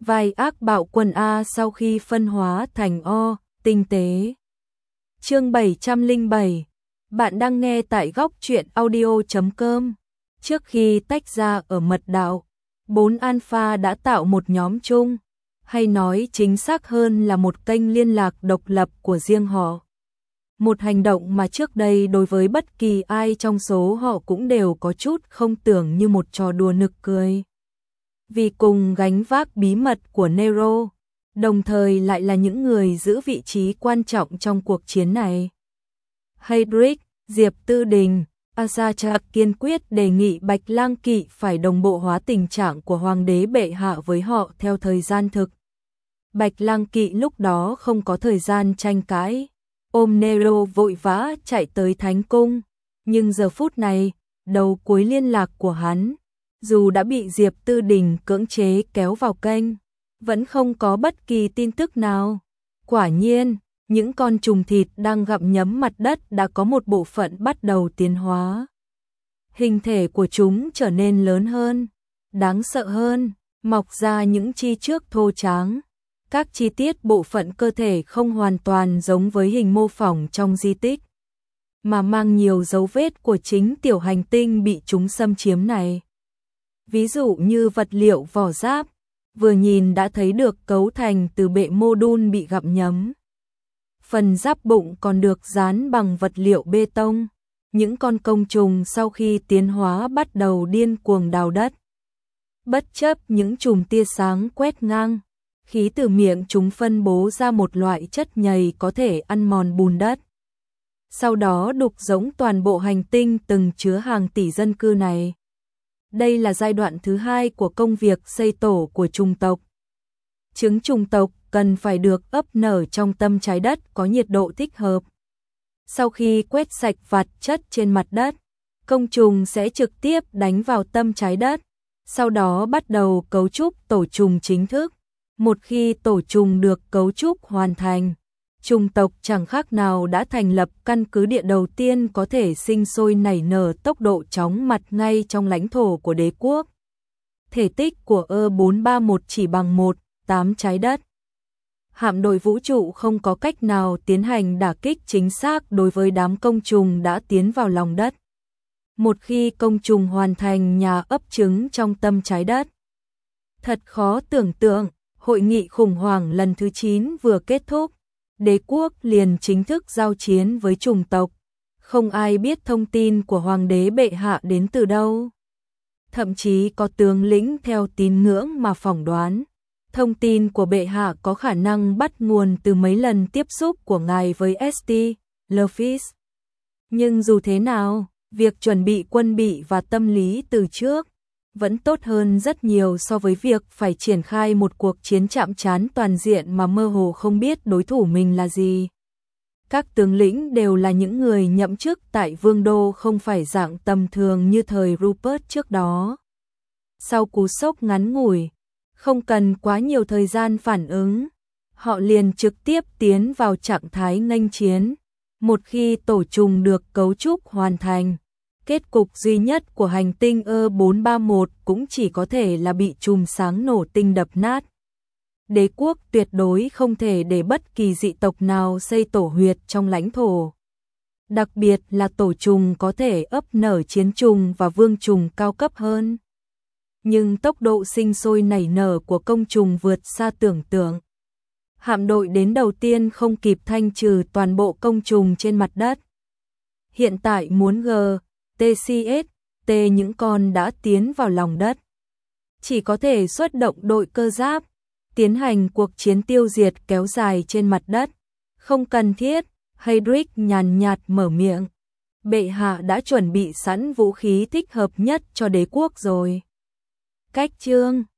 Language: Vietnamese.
vai ác bạo quân A sau khi phân hóa thành O, tinh tế. Chương 707. Bạn đang nghe tại góc truyện audio.com. Trước khi tách ra ở mật đạo, 4 Alpha đã tạo một nhóm chung, hay nói chính xác hơn là một kênh liên lạc độc lập của riêng họ. Một hành động mà trước đây đối với bất kỳ ai trong số họ cũng đều có chút không tưởng như một trò đùa nực cười. Vì cùng gánh vác bí mật của Nero, đồng thời lại là những người giữ vị trí quan trọng trong cuộc chiến này. Heydrich, Diệp Tư Đình, Asatra kiên quyết đề nghị Bạch Lang Kỵ phải đồng bộ hóa tình trạng của Hoàng đế bệ hạ với họ theo thời gian thực. Bạch Lang Kỵ lúc đó không có thời gian tranh cãi, ôm Nero vội vã chạy tới Thánh Cung, nhưng giờ phút này, đầu cuối liên lạc của hắn, dù đã bị Diệp Tư Đình cưỡng chế kéo vào kênh, vẫn không có bất kỳ tin tức nào. Quả nhiên, những con trùng thịt đang gặm nhấm mặt đất đã có một bộ phận bắt đầu tiến hóa. Hình thể của chúng trở nên lớn hơn, đáng sợ hơn, mọc ra những chi trước thô tráng. Các chi tiết bộ phận cơ thể không hoàn toàn giống với hình mô phỏng trong di tích, mà mang nhiều dấu vết của chính tiểu hành tinh bị chúng xâm chiếm này. Ví dụ như vật liệu vỏ giáp, vừa nhìn đã thấy được cấu thành từ bệ mô đun bị gặm nhấm. Phần giáp bụng còn được dán bằng vật liệu bê tông. Những con côn trùng sau khi tiến hóa bắt đầu điên cuồng đào đất. Bất chấp những chùm tia sáng quét ngang, khí từ miệng chúng phân bố ra một loại chất nhầy có thể ăn mòn bùn đất. Sau đó đục giống toàn bộ hành tinh từng chứa hàng tỷ dân cư này. Đây là giai đoạn thứ 2 của công việc xây tổ của trùng tộc. Trứng trùng tộc cần phải được ấp nở trong tâm trái đất có nhiệt độ thích hợp. Sau khi quét sạch vặt chất trên mặt đất, côn trùng sẽ trực tiếp đánh vào tâm trái đất, sau đó bắt đầu cấu trúc tổ trùng chính thức. Một khi tổ trùng được cấu trúc hoàn thành, trùng tộc chẳng khác nào đã thành lập căn cứ địa đầu tiên có thể sinh sôi nảy nở tốc độ chóng mặt ngay trong lãnh thổ của đế quốc. Thể tích của E431 chỉ bằng 1/8 trái đất. Hạm đội vũ trụ không có cách nào tiến hành đả kích chính xác đối với đám côn trùng đã tiến vào lòng đất. Một khi côn trùng hoàn thành nhà ấp trứng trong tâm trái đất. Thật khó tưởng tượng, hội nghị khủng hoảng lần thứ 9 vừa kết thúc, đế quốc liền chính thức giao chiến với trùng tộc. Không ai biết thông tin của Hoàng đế bệ hạ đến từ đâu. Thậm chí có tướng lĩnh theo tín ngưỡng mà phỏng đoán. Thông tin của bệ hạ có khả năng bắt nguồn từ mấy lần tiếp xúc của ngài với St. Lefis. Nhưng dù thế nào, việc chuẩn bị quân bị và tâm lý từ trước vẫn tốt hơn rất nhiều so với việc phải triển khai một cuộc chiến chạm trán toàn diện mà mơ hồ không biết đối thủ mình là gì. Các tướng lĩnh đều là những người nhậm chức tại vương đô, không phải dạng tầm thường như thời Rupert trước đó. Sau cú sốc ngắn ngủi, không cần quá nhiều thời gian phản ứng, họ liền trực tiếp tiến vào trạng thái nghênh chiến. Một khi tổ trùng được cấu trúc hoàn thành, kết cục duy nhất của hành tinh E431 cũng chỉ có thể là bị chùm sáng nổ tinh đập nát. Đế quốc tuyệt đối không thể để bất kỳ dị tộc nào xây tổ huyệt trong lãnh thổ. Đặc biệt là tổ trùng có thể ấp nở chiến trùng và vương trùng cao cấp hơn. Nhưng tốc độ sinh sôi nảy nở của côn trùng vượt xa tưởng tượng. Hạm đội đến đầu tiên không kịp thanh trừ toàn bộ côn trùng trên mặt đất. Hiện tại muốn GTCS, những con đã tiến vào lòng đất. Chỉ có thể xuất động đội cơ giáp, tiến hành cuộc chiến tiêu diệt kéo dài trên mặt đất. Không cần thiết, Heydrich nhàn nhạt mở miệng. Bệ hạ đã chuẩn bị sẵn vũ khí thích hợp nhất cho đế quốc rồi. Cách chương